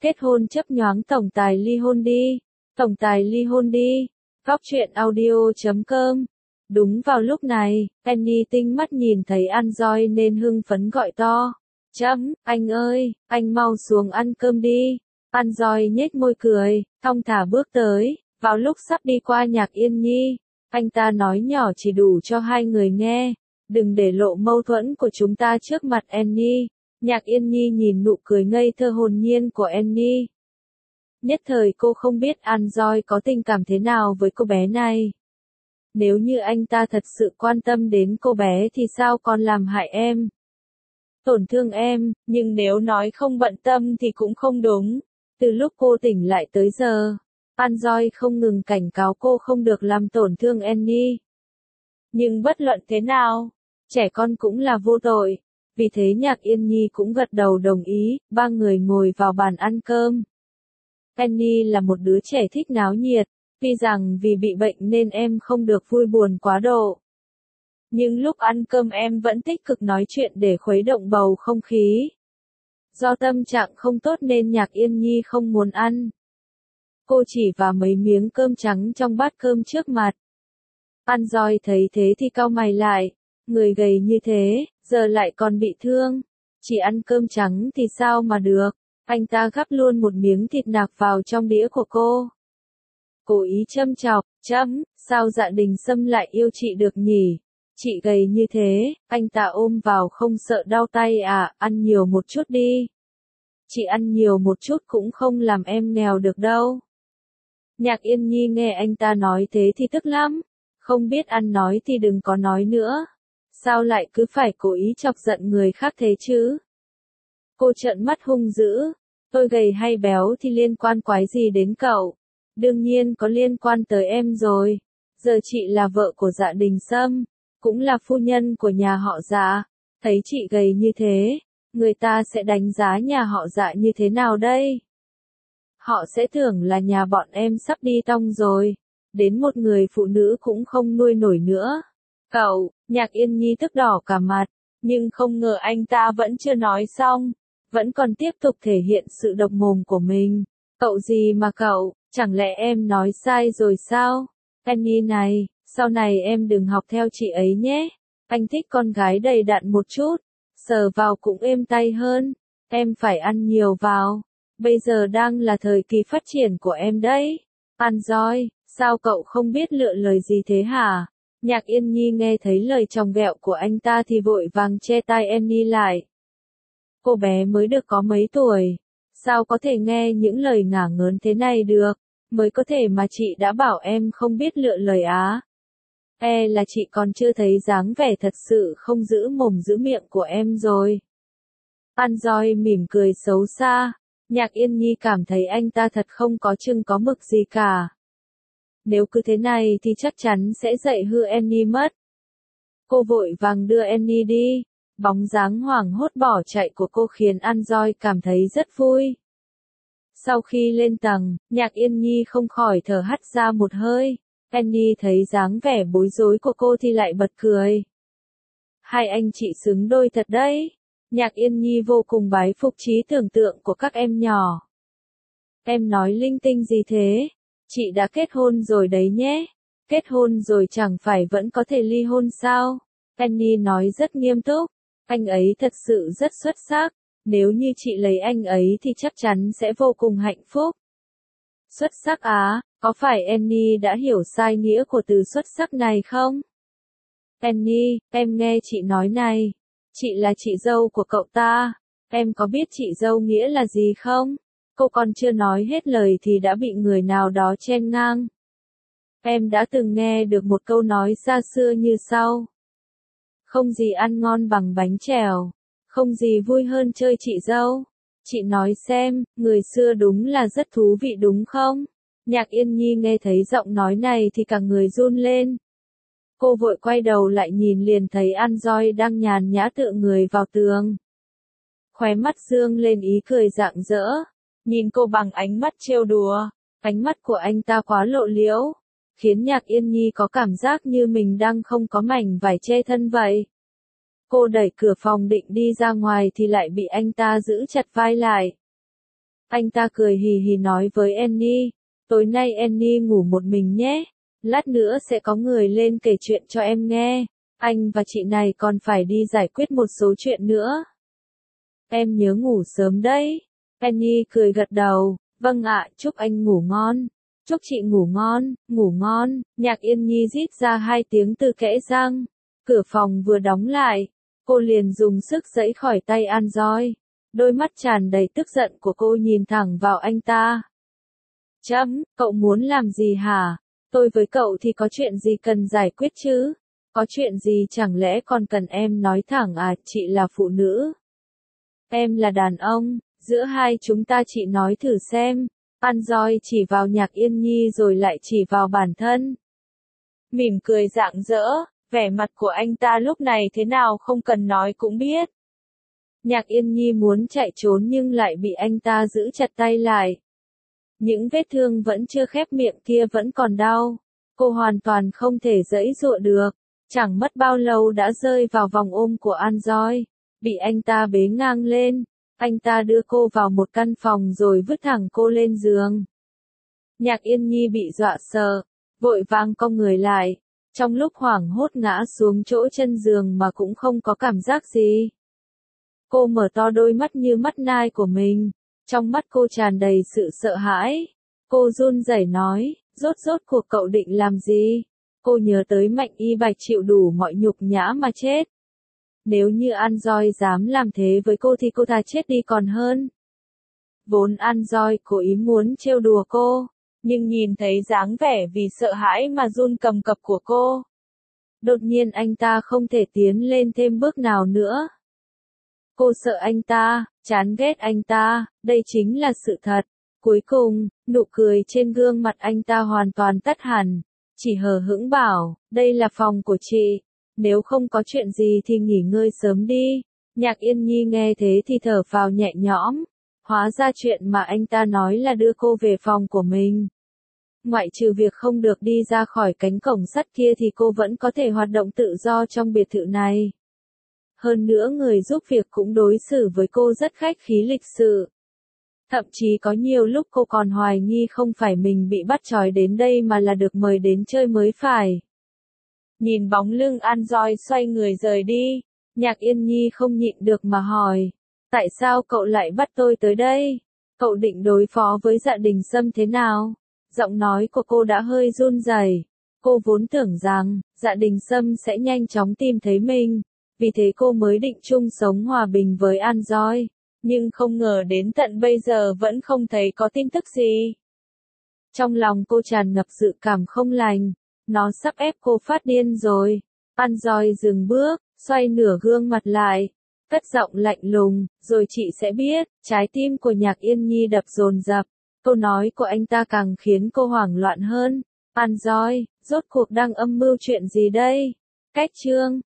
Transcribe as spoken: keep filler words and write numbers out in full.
Kết hôn chấp nhoáng tổng tài ly hôn đi. Tổng tài ly hôn đi. Góc truyện audio chấm com. Đúng vào lúc này, Penny tinh mắt nhìn thấy Anjoy nên hưng phấn gọi to. Chấm, anh ơi, anh mau xuống ăn cơm đi. Anjoy nhếch môi cười, thong thả bước tới. Vào lúc sắp đi qua Nhạc Yên Nhi, anh ta nói nhỏ chỉ đủ cho hai người nghe. Đừng để lộ mâu thuẫn của chúng ta trước mặt Annie. Nhạc Yên Nhi nhìn nụ cười ngây thơ hồn nhiên của Annie. Nhất thời cô không biết Anjoy có tình cảm thế nào với cô bé này. Nếu như anh ta thật sự quan tâm đến cô bé thì sao còn làm hại em? Tổn thương em, nhưng nếu nói không bận tâm thì cũng không đúng. Từ lúc cô tỉnh lại tới giờ, Anjoy không ngừng cảnh cáo cô không được làm tổn thương Annie. Nhưng bất luận thế nào, trẻ con cũng là vô tội. Vì thế Nhạc Yên Nhi cũng gật đầu đồng ý, ba người ngồi vào bàn ăn cơm. Annie là một đứa trẻ thích náo nhiệt, tuy rằng vì bị bệnh nên em không được vui buồn quá độ. Nhưng lúc ăn cơm em vẫn tích cực nói chuyện để khuấy động bầu không khí. Do tâm trạng không tốt nên Nhạc Yên Nhi không muốn ăn. Cô chỉ vào mấy miếng cơm trắng trong bát cơm trước mặt. Anjoy thấy thế thì cau mày lại, người gầy như thế, giờ lại còn bị thương. Chỉ ăn cơm trắng thì sao mà được. Anh ta gắp luôn một miếng thịt nạc vào trong đĩa của cô. Cố ý châm chọc, chấm, sao Dạ Đình Sâm lại yêu chị được nhỉ? Chị gầy như thế, anh ta ôm vào không sợ đau tay à, ăn nhiều một chút đi. Chị ăn nhiều một chút cũng không làm em nghèo được đâu. Nhạc Yên Nhi nghe anh ta nói thế thì tức lắm. Không biết ăn nói thì đừng có nói nữa. Sao lại cứ phải cố ý chọc giận người khác thế chứ? Cô trợn mắt hung dữ. Tôi gầy hay béo thì liên quan quái gì đến cậu? Đương nhiên có liên quan tới em rồi. Giờ chị là vợ của Dạ Đình Sâm, cũng là phu nhân của nhà họ Dạ. Thấy chị gầy như thế, người ta sẽ đánh giá nhà họ Dạ như thế nào đây? Họ sẽ tưởng là nhà bọn em sắp đi tong rồi. Đến một người phụ nữ cũng không nuôi nổi nữa. Cậu, Nhạc Yên Nhi tức đỏ cả mặt, nhưng không ngờ anh ta vẫn chưa nói xong, vẫn còn tiếp tục thể hiện sự độc mồm của mình. Cậu gì mà cậu, chẳng lẽ em nói sai rồi sao? Penny này, sau này em đừng học theo chị ấy nhé. Anh thích con gái đầy đặn một chút, sờ vào cũng êm tay hơn. Em phải ăn nhiều vào. Bây giờ đang là thời kỳ phát triển của em đấy. Anjoy, sao cậu không biết lựa lời gì thế hả? Nhạc Yên Nhi nghe thấy lời chòng ghẹo của anh ta thì vội vàng che tai Annie lại. Cô bé mới được có mấy tuổi, sao có thể nghe những lời ngả ngớn thế này được, mới có thể mà chị đã bảo em không biết lựa lời á. E là chị còn chưa thấy dáng vẻ thật sự không giữ mồm giữ miệng của em rồi. Anjoy mỉm cười xấu xa, Nhạc Yên Nhi cảm thấy anh ta thật không có chừng có mực gì cả. Nếu cứ thế này thì chắc chắn sẽ dạy hư Annie mất. Cô vội vàng đưa Annie đi. Bóng dáng hoảng hốt bỏ chạy của cô khiến Anjoy cảm thấy rất vui. Sau khi lên tầng, Nhạc Yên Nhi không khỏi thở hắt ra một hơi. Annie thấy dáng vẻ bối rối của cô thì lại bật cười. Hai anh chị xứng đôi thật đấy. Nhạc Yên Nhi vô cùng bái phục trí tưởng tượng của các em nhỏ. Em nói linh tinh gì thế? Chị đã kết hôn rồi đấy nhé. Kết hôn rồi chẳng phải vẫn có thể ly hôn sao? Annie nói rất nghiêm túc. Anh ấy thật sự rất xuất sắc. Nếu như chị lấy anh ấy thì chắc chắn sẽ vô cùng hạnh phúc. Xuất sắc á, có phải Annie đã hiểu sai nghĩa của từ xuất sắc này không? Annie, em nghe chị nói này. Chị là chị dâu của cậu ta. Em có biết chị dâu nghĩa là gì không? Cô còn chưa nói hết lời thì đã bị người nào đó chen ngang. Em đã từng nghe được một câu nói xa xưa như sau. Không gì ăn ngon bằng bánh trèo, không gì vui hơn chơi chị dâu. Chị nói xem, người xưa đúng là rất thú vị đúng không? Nhạc Yên Nhi nghe thấy giọng nói này thì cả người run lên. Cô vội quay đầu lại nhìn liền thấy Anjoy đang nhàn nhã tựa người vào tường. Khóe mắt dương lên ý cười rạng rỡ. Nhìn cô bằng ánh mắt trêu đùa, ánh mắt của anh ta quá lộ liễu, khiến Nhạc Yên Nhi có cảm giác như mình đang không có mảnh vải che thân vậy. Cô đẩy cửa phòng định đi ra ngoài thì lại bị anh ta giữ chặt vai lại. Anh ta cười hì hì nói với Annie, tối nay Annie ngủ một mình nhé, lát nữa sẽ có người lên kể chuyện cho em nghe, anh và chị này còn phải đi giải quyết một số chuyện nữa. Em nhớ ngủ sớm đấy. Annie cười gật đầu, vâng ạ, chúc anh ngủ ngon. Chúc chị ngủ ngon, ngủ ngon. Nhạc Yên Nhi rít ra hai tiếng từ kẽ răng. Cửa phòng vừa đóng lại, cô liền dùng sức giãy khỏi tay An Doi. Đôi mắt tràn đầy tức giận của cô nhìn thẳng vào anh ta. Chấm, cậu muốn làm gì hả? Tôi với cậu thì có chuyện gì cần giải quyết chứ? Có chuyện gì chẳng lẽ còn cần em nói thẳng à, chị là phụ nữ. Em là đàn ông, giữa hai chúng ta chị nói thử xem. An Doi chỉ vào Nhạc Yên Nhi rồi lại chỉ vào bản thân. Mỉm cười rạng rỡ, vẻ mặt của anh ta lúc này thế nào không cần nói cũng biết. Nhạc Yên Nhi muốn chạy trốn nhưng lại bị anh ta giữ chặt tay lại. Những vết thương vẫn chưa khép miệng kia vẫn còn đau. Cô hoàn toàn không thể giãy giụa được. Chẳng mất bao lâu đã rơi vào vòng ôm của An Doi. Bị anh ta bế ngang lên. Anh ta đưa cô vào một căn phòng rồi vứt thẳng cô lên giường. Nhạc Yên Nhi bị dọa sợ, vội vàng cong người lại. Trong lúc hoảng hốt ngã xuống chỗ chân giường mà cũng không có cảm giác gì. Cô mở to đôi mắt như mắt nai của mình. Trong mắt cô tràn đầy sự sợ hãi. Cô run rẩy nói, rốt rốt cuộc cậu định làm gì? Cô nhớ tới Mạnh Y Bạch chịu đủ mọi nhục nhã mà chết. Nếu như An Doi dám làm thế với cô thì cô thà chết đi còn hơn. Vốn An Doi cố ý muốn trêu đùa cô, nhưng nhìn thấy dáng vẻ vì sợ hãi mà run cầm cập của cô. Đột nhiên anh ta không thể tiến lên thêm bước nào nữa. Cô sợ anh ta, chán ghét anh ta, đây chính là sự thật. Cuối cùng, nụ cười trên gương mặt anh ta hoàn toàn tắt hẳn. Chỉ hờ hững bảo, đây là phòng của chị. Nếu không có chuyện gì thì nghỉ ngơi sớm đi. Nhạc Yên Nhi nghe thế thì thở phào nhẹ nhõm. Hóa ra chuyện mà anh ta nói là đưa cô về phòng của mình. Ngoại trừ việc không được đi ra khỏi cánh cổng sắt kia thì cô vẫn có thể hoạt động tự do trong biệt thự này. Hơn nữa người giúp việc cũng đối xử với cô rất khách khí lịch sự. Thậm chí có nhiều lúc cô còn hoài nghi không phải mình bị bắt trói đến đây mà là được mời đến chơi mới phải. Nhìn bóng lưng An Doi xoay người rời đi, Nhạc Yên Nhi không nhịn được mà hỏi. Tại sao cậu lại bắt tôi tới đây? Cậu định đối phó với Dạ Đình Sâm thế nào? Giọng nói của cô đã hơi run rẩy. Cô vốn tưởng rằng, Dạ Đình Sâm sẽ nhanh chóng tìm thấy mình. Vì thế cô mới định chung sống hòa bình với An Doi. Nhưng không ngờ đến tận bây giờ vẫn không thấy có tin tức gì. Trong lòng cô tràn ngập dự cảm không lành. Nó sắp ép cô phát điên rồi. An Doi dừng bước, xoay nửa gương mặt lại. Cất giọng lạnh lùng, rồi chị sẽ biết. Trái tim của Nhạc Yên Nhi đập dồn dập. Câu nói của anh ta càng khiến cô hoảng loạn hơn. An Doi, rốt cuộc đang âm mưu chuyện gì đây? Cách chương